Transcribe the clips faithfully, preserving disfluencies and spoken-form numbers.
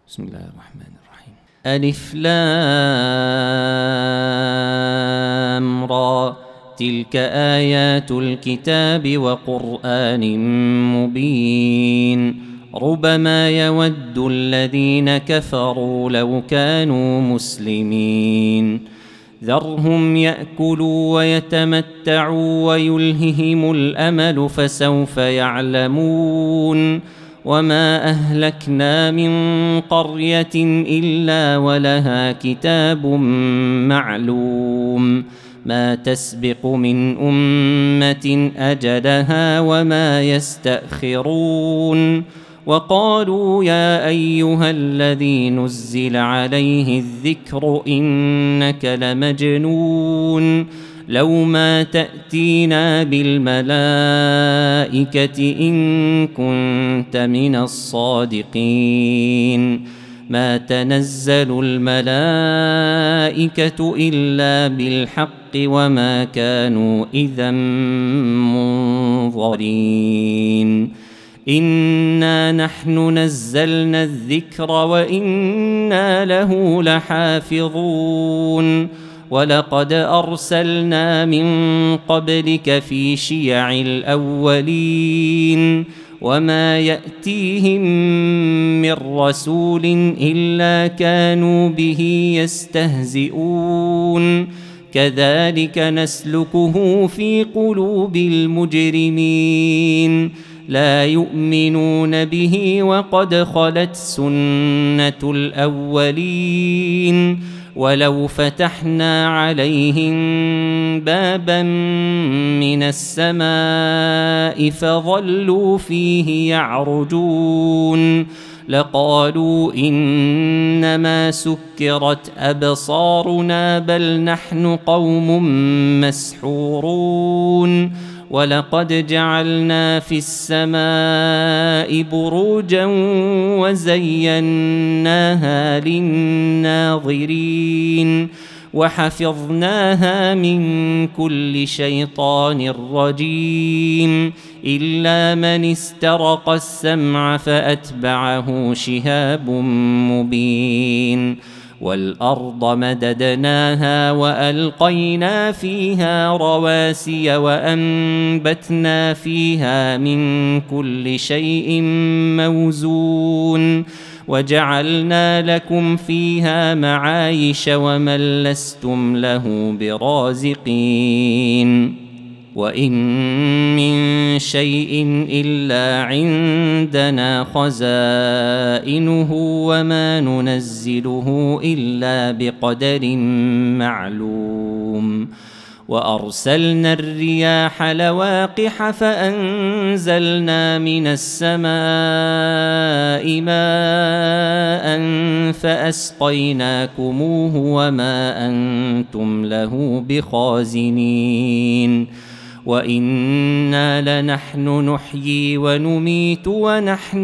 بسم الله الرحمن الرحيم. ألف لام را، تلك آيات الكتاب وقرآن مبين. ربما يود الذين كفروا لو كانوا مسلمين. ذرهم يأكلوا ويتمتعوا ويلههم الأمل فسوف يعلمون. وما أهلكنا من قرية إلا ولها كتاب معلوم، ما تسبق من أمة أجلها وما يستأخرون. وقالوا يا أيها الذي نزل عليه الذكر إنك لمجنون، لو ما تأتينا بالملائكة إن كنت من الصادقين. ما تنزل الملائكة إلا بالحق وما كانوا إذا منظرين. إنا نحن نزلنا الذكر وإنا له لحافظون. ولقد أرسلنا من قبلك في شيع الأولين، وما يأتيهم من رسول إلا كانوا به يستهزئون. كذلك نسلكه في قلوب المجرمين، لا يؤمنون به وقد خلت سنة الأولين. ولو فتحنا عليهم بابا من السماء فظلوا فيه يعرجون لقالوا إنما سكرت أبصارنا بل نحن قوم مسحورون. ولقد جعلنا في السماء بروجا وزيناها للناظرين وحفظناها من كل شيطان رجيم إلا من استرق السمع فأتبعه شهاب مبين. والأرض مددناها وألقينا فيها رواسي وأنبتنا فيها من كل شيء موزون وجعلنا لكم فيها معايش ومن لستم له برازقين. وإن من شيء إلا عندنا خزائنه وما ننزله إلا بقدر معلوم. وأرسلنا الرياح لواقح فأنزلنا من السماء ماء فأسقيناكموه وما أنتم له بخازنين. وإنا لنحن نحيي ونميت ونحن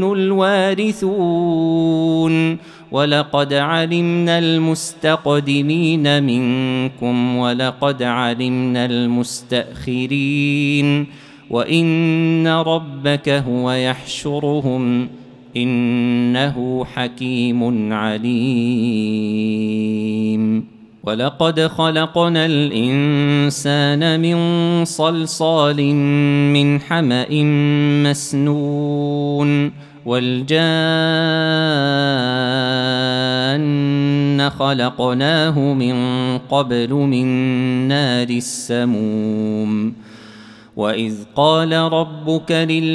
الوارثون. ولقد علمنا المستقدمين منكم ولقد علمنا المستأخرين. وإن ربك هو يحشرهم إنه حكيم عليم. ولقد خلقنا الإنسان من صلصال من حمأ مسنون والجان خلقناه من قبل من نار السموم. وإذ قال ربك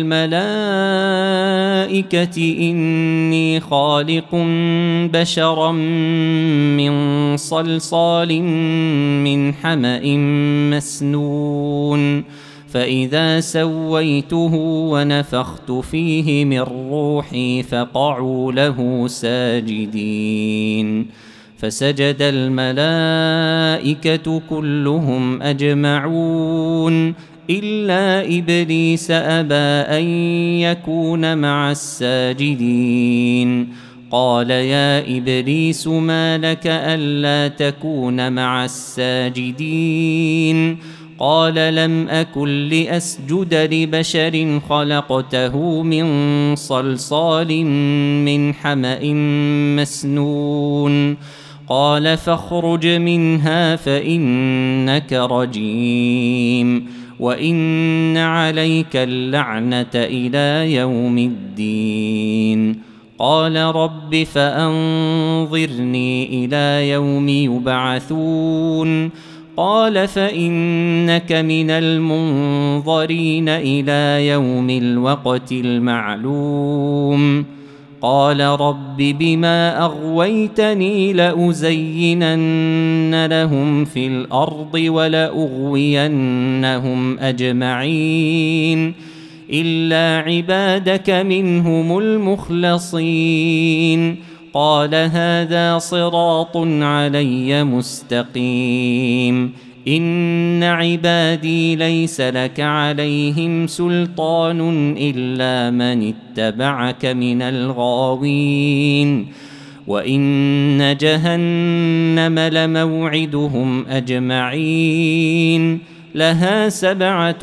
للملائكة إني خالق بشرا من صلصال من حمأ مسنون فإذا سويته ونفخت فيه من روحي فقعوا له ساجدين. فسجد الملائكة كلهم أجمعون إلا إبليس أبى أن يكون مع الساجدين. قال يا إبليس ما لك ألا تكون مع الساجدين؟ قال لم أكن لأسجد لبشر خلقته من صلصال من حمأ مسنون قال فاخرج منها فإنك رجيم وإن عليك اللعنة إلى يوم الدين قال رب فأنظرني إلى يوم يبعثون قال فإنك من المنظرين إلى يوم الوقت المعلوم قال رب بما أغويتني لأزينن لهم في الأرض ولأغوينهم أجمعين إلا عبادك منهم المخلصين قال هذا صراط علي مستقيم إن عبادي ليس لك عليهم سلطان إلا من اتبعك من الغاوين وإن جهنم لموعدهم أجمعين لها سبعة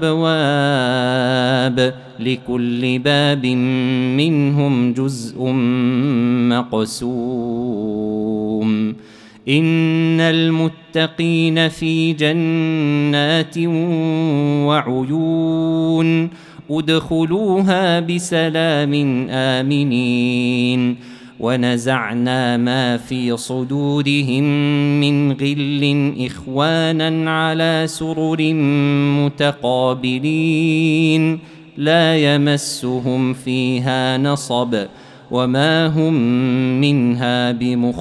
أبواب لكل باب منهم جزء مقسوم إن المتقين في جنات وعيون ادخلوها بسلام آمنين ونزعنا ما في صدورهم من غل إخوانا على سرر متقابلين لا يمسهم فيها نصب وما هم منها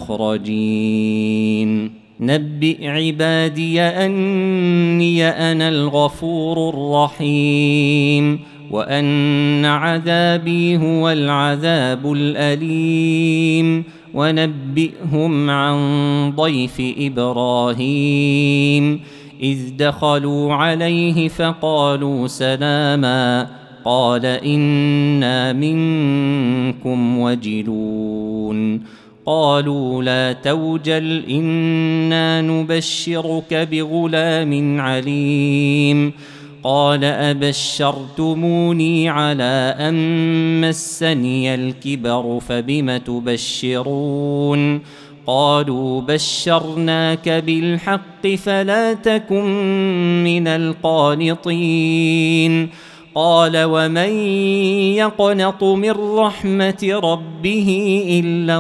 بمخرجين نبئ عبادي أني أنا الغفور الرحيم وأن عذابي هو العذاب الأليم ونبئهم عن ضيف إبراهيم إذ دخلوا عليه فقالوا سلاما قال إنا منكم وجلون قالوا لا توجل إنا نبشرك بغلام عليم قال أبشرتموني على أن مسني الكبر فبم تبشرون قالوا بشرناك بالحق فلا تكن من القانطين قال ومن يقنط من رحمة ربه إلا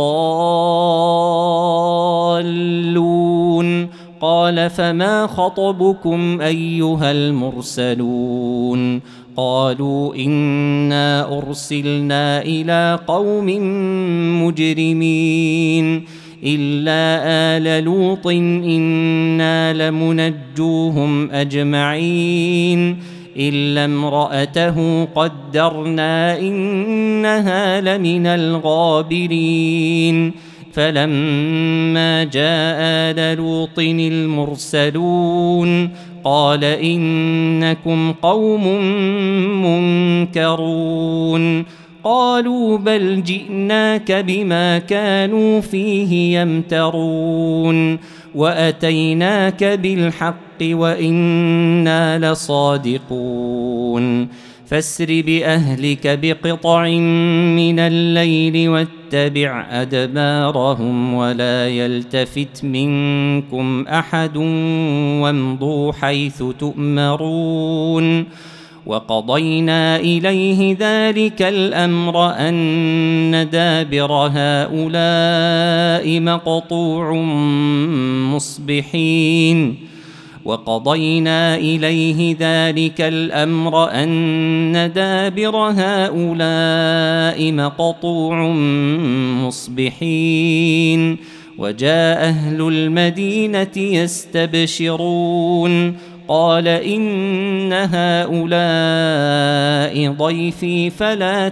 الضالون قال فما خطبكم أيها المرسلون قالوا إنا أرسلنا إلى قوم مجرمين إلا آل لوط إنا لمنجوهم أجمعين إلا امرأته قدرنا إنها لمن الغابرين فلما جاء آل لوط المرسلون قال إنكم قوم منكرون قالوا بل جئناك بما كانوا فيه يمترون وأتيناك بالحق وإنا لصادقون فاسر بأهلك بقطع من الليل واتبع أدبارهم ولا يلتفت منكم أحد وامضوا حيث تؤمرون وقضينا إليه ذلك الأمر أن دابر هؤلاء مقطوع مصبحين وقضينا إليه ذلك الأمر أن دابر هؤلاء مقطوع مصبحين وجاء أهل المدينة يستبشرون قال إن هؤلاء ضيفي فلا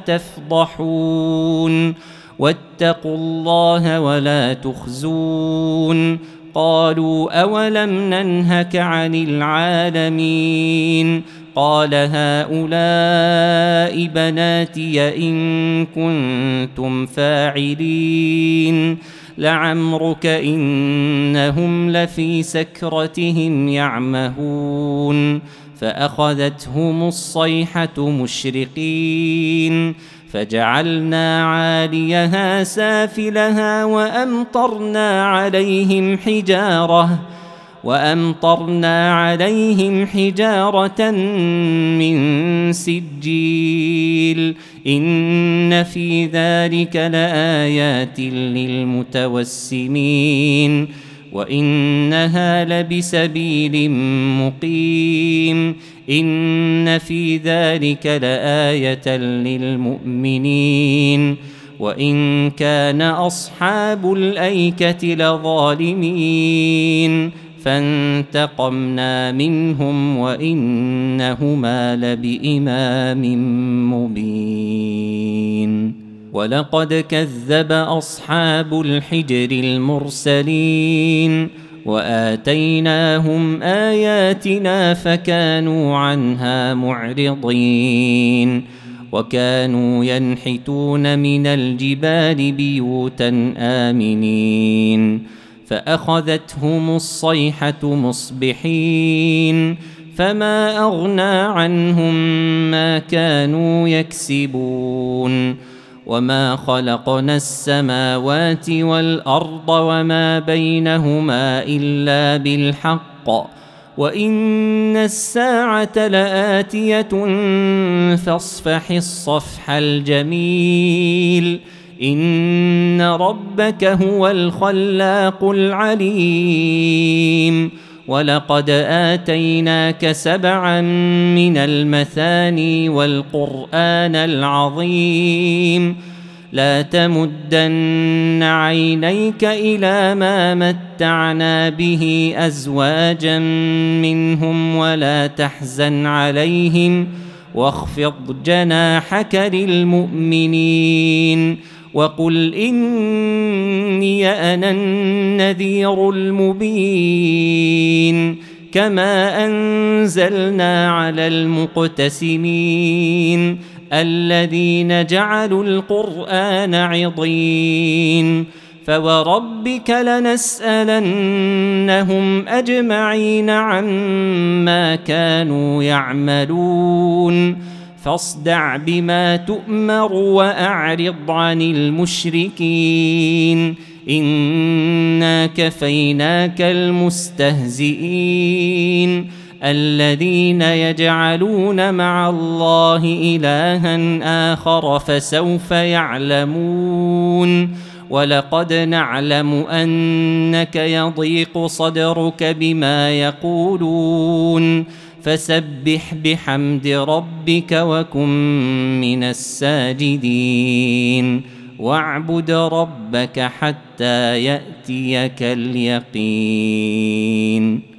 تفضحون واتقوا الله ولا تخزون قالوا أولم ننهك عن العالمين قال هؤلاء بناتي إن كنتم فاعلين لعمرك إنهم لفي سكرتهم يعمهون فأخذتهم الصيحة مشرقين فجعلنا عاليها سافلها وأمطرنا عليهم حجارة وأمطرنا عليهم حجارة من سجيل إن في ذلك لآيات للمتوسمين وإنها لبسبيل مقيم إن في ذلك لآية للمؤمنين وإن كان أصحاب الأيكة لظالمين فانتقمنا منهم وإنهما لبإمام مبين ولقد كذب أصحاب الحجر المرسلين وآتيناهم آياتنا فكانوا عنها معرضين وكانوا ينحتون من الجبال بيوتا آمنين فأخذتهم الصيحة مصبحين فما أغنى عنهم ما كانوا يكسبون وما خلقنا السماوات والأرض وما بينهما إلا بالحق وإن الساعة لآتية فاصفح الصفح الجميل إن ربك هو الخلاق العليم ولقد آتيناك سبعا من المثاني والقرآن العظيم لا تمدن عينيك إلى ما متعنا به أزواجا منهم ولا تحزن عليهم واخفض جناحك للمؤمنين وقل إني أنا النذير المبين كما أنزلنا على المقتسمين الذين جعلوا القرآن عضين فوربك لنسألنهم أجمعين عما كانوا يعملون فاصدع بما تؤمر وأعرض عن المشركين إنا كفيناك المستهزئين الذين يجعلون مع الله إلها آخر فسوف يعلمون ولقد نعلم أنك يضيق صدرك بما يقولون فسبح بحمد ربك وكن من الساجدين واعبد ربك حتى يأتيك اليقين.